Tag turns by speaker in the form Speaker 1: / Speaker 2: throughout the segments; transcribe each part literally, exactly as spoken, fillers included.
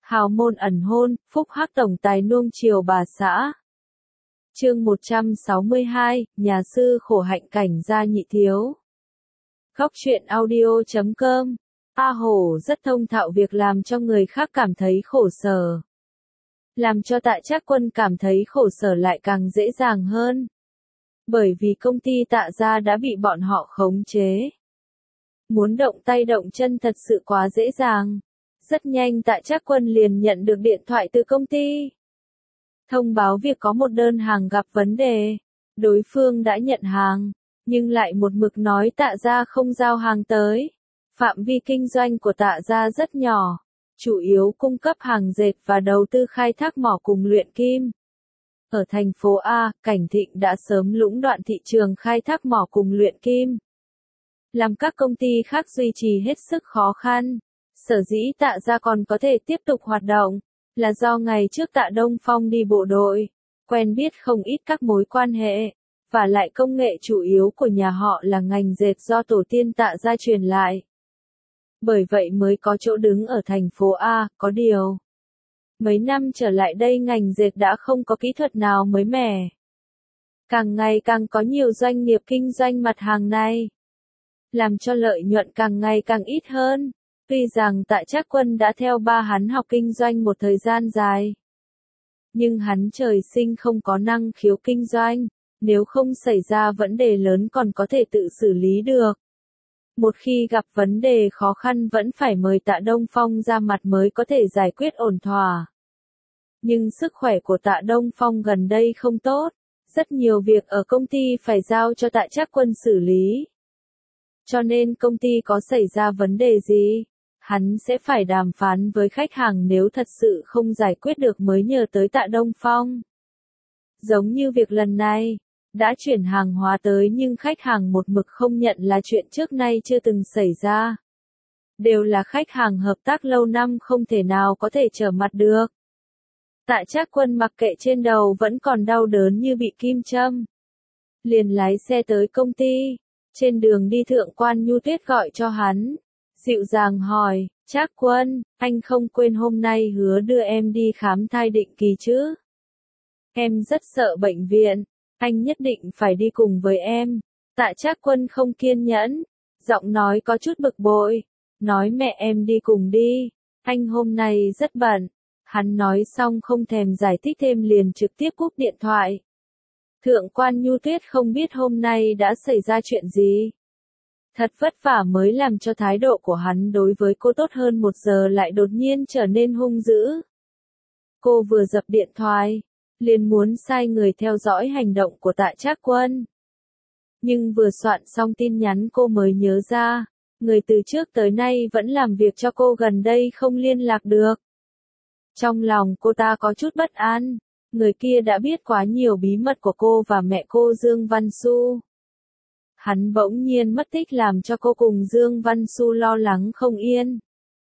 Speaker 1: Hào môn ẩn hôn, phúc hắc tổng tài nuông chiều bà xã. Chương một trăm sáu mươi hai, nhà sư khổ hạnh cảnh gia nhị thiếu. Góc truyện audio chấm com. A Hổ rất thông thạo việc làm cho người khác cảm thấy khổ sở. Làm cho Tạ Trác Quân cảm thấy khổ sở lại càng dễ dàng hơn. Bởi vì công ty Tạ gia đã bị bọn họ khống chế. Muốn động tay động chân thật sự quá dễ dàng. Rất nhanh Tạ Trác Quân liền nhận được điện thoại từ công ty. Thông báo việc có một đơn hàng gặp vấn đề. Đối phương đã nhận hàng, nhưng lại một mực nói Tạ gia không giao hàng tới. Phạm vi kinh doanh của Tạ gia rất nhỏ, chủ yếu cung cấp hàng dệt và đầu tư khai thác mỏ cùng luyện kim. Ở thành phố A, Cảnh Thịnh đã sớm lũng đoạn thị trường khai thác mỏ cùng luyện kim. Làm các công ty khác duy trì hết sức khó khăn. Sở dĩ Tạ gia còn có thể tiếp tục hoạt động, là do ngày trước Tạ Đông Phong đi bộ đội, quen biết không ít các mối quan hệ, và lại công nghệ chủ yếu của nhà họ là ngành dệt do tổ tiên Tạ gia truyền lại. Bởi vậy mới có chỗ đứng ở thành phố A, có điều. Mấy năm trở lại đây ngành dệt đã không có kỹ thuật nào mới mẻ. Càng ngày càng có nhiều doanh nghiệp kinh doanh mặt hàng này, làm cho lợi nhuận càng ngày càng ít hơn. Tuy rằng Tạ Trác Quân đã theo ba hắn học kinh doanh một thời gian dài, nhưng hắn trời sinh không có năng khiếu kinh doanh, nếu không xảy ra vấn đề lớn còn có thể tự xử lý được. Một khi gặp vấn đề khó khăn vẫn phải mời Tạ Đông Phong ra mặt mới có thể giải quyết ổn thỏa. Nhưng sức khỏe của Tạ Đông Phong gần đây không tốt, rất nhiều việc ở công ty phải giao cho Tạ Trác Quân xử lý. Cho nên công ty có xảy ra vấn đề gì, hắn sẽ phải đàm phán với khách hàng, nếu thật sự không giải quyết được mới nhờ tới Tạ Đông Phong. Giống như việc lần này, đã chuyển hàng hóa tới nhưng khách hàng một mực không nhận là chuyện trước nay chưa từng xảy ra. Đều là khách hàng hợp tác lâu năm không thể nào có thể trở mặt được. Tạ Trác Quân mặc kệ trên đầu vẫn còn đau đớn như bị kim châm. Liền lái xe tới công ty, trên đường đi Thượng quan Nhu Tuyết gọi cho hắn. Dịu dàng hỏi, Trác Quân, anh không quên hôm nay hứa đưa em đi khám thai định kỳ chứ? Em rất sợ bệnh viện, anh nhất định phải đi cùng với em. Tạ Trác Quân không kiên nhẫn, giọng nói có chút bực bội, nói mẹ em đi cùng đi, anh hôm nay rất bận. Hắn nói xong không thèm giải thích thêm liền trực tiếp cúp điện thoại. Thượng quan Nhu Tuyết không biết hôm nay đã xảy ra chuyện gì. Thật vất vả mới làm cho thái độ của hắn đối với cô tốt hơn một giờ lại đột nhiên trở nên hung dữ. Cô vừa dập điện thoại, liền muốn sai người theo dõi hành động của Tạ Trác Quân. Nhưng vừa soạn xong tin nhắn cô mới nhớ ra, người từ trước tới nay vẫn làm việc cho cô gần đây không liên lạc được. Trong lòng cô ta có chút bất an, người kia đã biết quá nhiều bí mật của cô và mẹ cô Dương Văn Xu. Hắn bỗng nhiên mất tích làm cho cô cùng Dương Văn Xu lo lắng không yên.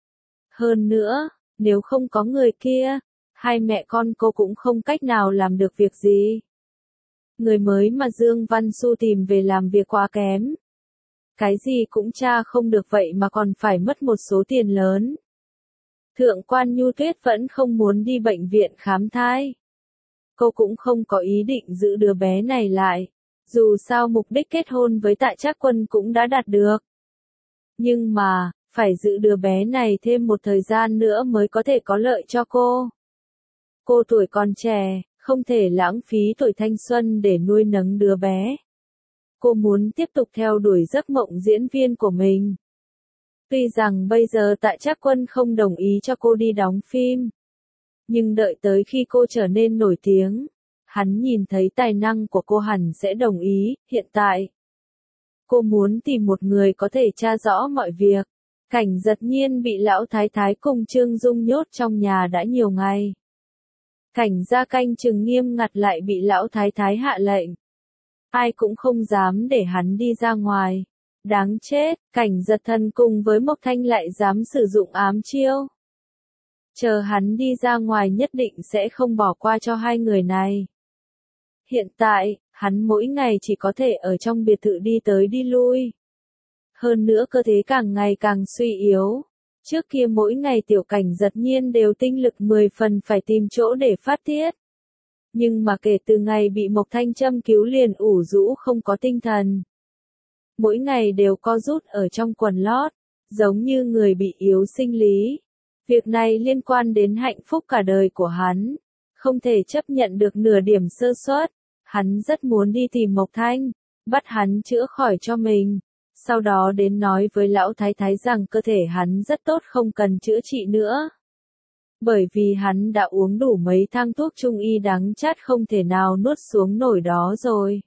Speaker 1: Hơn nữa, nếu không có người kia, hai mẹ con cô cũng không cách nào làm được việc gì. Người mới mà Dương Văn Xu tìm về làm việc quá kém. Cái gì cũng tra không được vậy mà còn phải mất một số tiền lớn. Thượng quan Nhu Tuyết vẫn không muốn đi bệnh viện khám thai. Cô cũng không có ý định giữ đứa bé này lại. Dù sao mục đích kết hôn với Tạ Trác Quân cũng đã đạt được. Nhưng mà, phải giữ đứa bé này thêm một thời gian nữa mới có thể có lợi cho cô. Cô tuổi còn trẻ, không thể lãng phí tuổi thanh xuân để nuôi nấng đứa bé. Cô muốn tiếp tục theo đuổi giấc mộng diễn viên của mình. Tuy rằng bây giờ Tạ Trác Quân không đồng ý cho cô đi đóng phim. Nhưng đợi tới khi cô trở nên nổi tiếng, hắn nhìn thấy tài năng của cô hẳn sẽ đồng ý. Hiện tại, cô muốn tìm một người có thể tra rõ mọi việc. Cảnh Giật Nhiên bị lão thái thái cùng Trương Dung nhốt trong nhà đã nhiều ngày. Cảnh gia canh chừng nghiêm ngặt lại bị lão thái thái hạ lệnh. Ai cũng không dám để hắn đi ra ngoài. Đáng chết, Cảnh Giật Thần cùng với Mộc Thanh lại dám sử dụng ám chiêu. Chờ hắn đi ra ngoài nhất định sẽ không bỏ qua cho hai người này. Hiện tại, hắn mỗi ngày chỉ có thể ở trong biệt thự đi tới đi lui. Hơn nữa cơ thể càng ngày càng suy yếu. Trước kia mỗi ngày Tiểu Cảnh Giật Nhiên đều tinh lực mười phần phải tìm chỗ để phát tiết. Nhưng mà kể từ ngày bị Mộc Thanh châm cứu liền ủ rũ không có tinh thần. Mỗi ngày đều co rút ở trong quần lót, giống như người bị yếu sinh lý. Việc này liên quan đến hạnh phúc cả đời của hắn, không thể chấp nhận được nửa điểm sơ suất. Hắn rất muốn đi tìm Mộc Thanh, bắt hắn chữa khỏi cho mình, sau đó đến nói với lão thái thái rằng cơ thể hắn rất tốt không cần chữa trị nữa. Bởi vì hắn đã uống đủ mấy thang thuốc trung y đắng chát không thể nào nuốt xuống nổi đó rồi.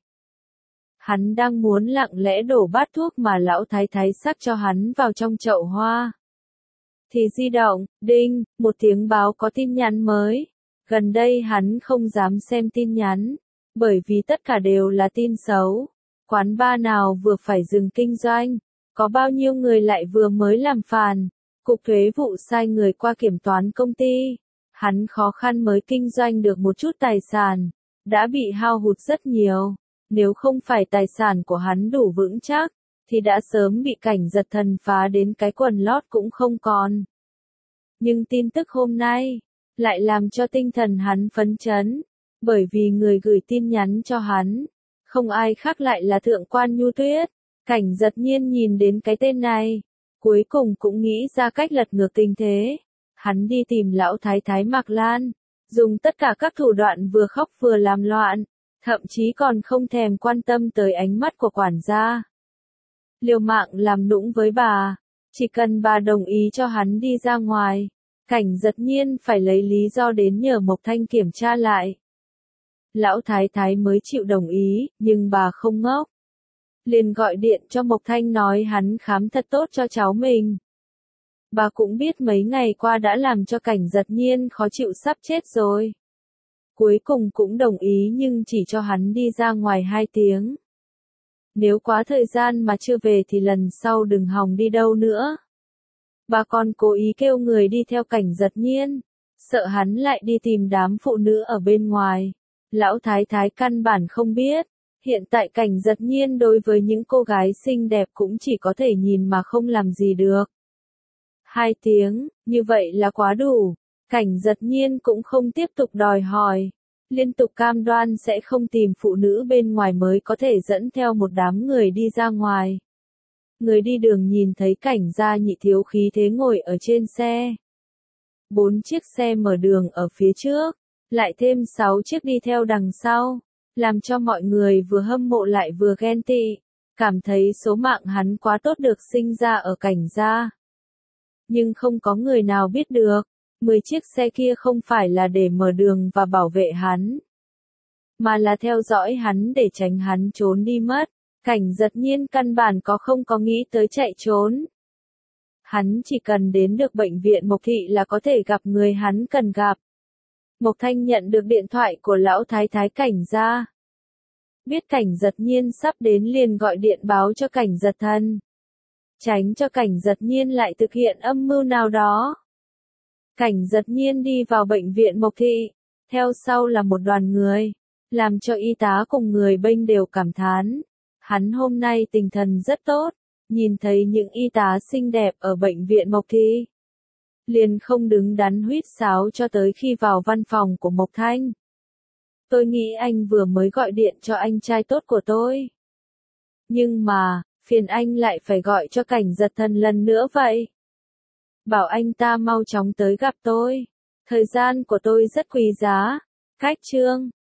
Speaker 1: Hắn đang muốn lặng lẽ đổ bát thuốc mà lão thái thái sắc cho hắn vào trong chậu hoa. Thì di động, đinh, một tiếng báo có tin nhắn mới. Gần đây hắn không dám xem tin nhắn, bởi vì tất cả đều là tin xấu. Quán bar nào vừa phải dừng kinh doanh, có bao nhiêu người lại vừa mới làm phản. Cục thuế vụ sai người qua kiểm toán công ty. Hắn khó khăn mới kinh doanh được một chút tài sản, đã bị hao hụt rất nhiều. Nếu không phải tài sản của hắn đủ vững chắc, thì đã sớm bị Cảnh Giật Thần phá đến cái quần lót cũng không còn. Nhưng tin tức hôm nay, lại làm cho tinh thần hắn phấn chấn, bởi vì người gửi tin nhắn cho hắn, không ai khác lại là Thượng quan Nhu Tuyết. Cảnh Giật Nhiên nhìn đến cái tên này, cuối cùng cũng nghĩ ra cách lật ngược tình thế. Hắn đi tìm lão thái thái Mạc Lan, dùng tất cả các thủ đoạn vừa khóc vừa làm loạn, thậm chí còn không thèm quan tâm tới ánh mắt của quản gia. Liều mạng làm nũng với bà, chỉ cần bà đồng ý cho hắn đi ra ngoài, Cảnh Giật Nhiên phải lấy lý do đến nhờ Mộc Thanh kiểm tra lại. Lão thái thái mới chịu đồng ý, nhưng bà không ngốc. Liền gọi điện cho Mộc Thanh nói hắn khám thật tốt cho cháu mình. Bà cũng biết mấy ngày qua đã làm cho Cảnh Giật Nhiên khó chịu sắp chết rồi. Cuối cùng cũng đồng ý nhưng chỉ cho hắn đi ra ngoài hai tiếng. Nếu quá thời gian mà chưa về thì lần sau đừng hòng đi đâu nữa. Bà còn cố ý kêu người đi theo Cảnh Giật Nhiên, sợ hắn lại đi tìm đám phụ nữ ở bên ngoài. Lão thái thái căn bản không biết, hiện tại Cảnh Giật Nhiên đối với những cô gái xinh đẹp cũng chỉ có thể nhìn mà không làm gì được. Hai tiếng, như vậy là quá đủ. Cảnh Giật Nhiên cũng không tiếp tục đòi hỏi, liên tục cam đoan sẽ không tìm phụ nữ bên ngoài mới có thể dẫn theo một đám người đi ra ngoài. Người đi đường nhìn thấy Cảnh gia nhị thiếu khí thế ngồi ở trên xe. Bốn chiếc xe mở đường ở phía trước, lại thêm sáu chiếc đi theo đằng sau, làm cho mọi người vừa hâm mộ lại vừa ghen tị, cảm thấy số mạng hắn quá tốt được sinh ra ở Cảnh gia. Nhưng không có người nào biết được, mười chiếc xe kia không phải là để mở đường và bảo vệ hắn, mà là theo dõi hắn để tránh hắn trốn đi mất. Cảnh Giật Nhiên căn bản có không có nghĩ tới chạy trốn. Hắn chỉ cần đến được bệnh viện Mộc Thị là có thể gặp người hắn cần gặp. Mộc Thanh nhận được điện thoại của lão thái thái Cảnh gia. Biết Cảnh Giật Nhiên sắp đến liền gọi điện báo cho Cảnh Giật Thần. Tránh cho Cảnh Giật Nhiên lại thực hiện âm mưu nào đó. Cảnh Giật Nhiên đi vào bệnh viện Mộc Thị, theo sau là một đoàn người, làm cho y tá cùng người bênh đều cảm thán. Hắn hôm nay tinh thần rất tốt, nhìn thấy những y tá xinh đẹp ở bệnh viện Mộc Thị, liền không đứng đắn huýt sáo cho tới khi vào văn phòng của Mộc Thanh. Tôi nghĩ anh vừa mới gọi điện cho anh trai tốt của tôi. Nhưng mà, phiền anh lại phải gọi cho Cảnh Giật Thần lần nữa vậy. Bảo anh ta mau chóng tới gặp tôi. Thời gian của tôi rất quý giá. Cách chương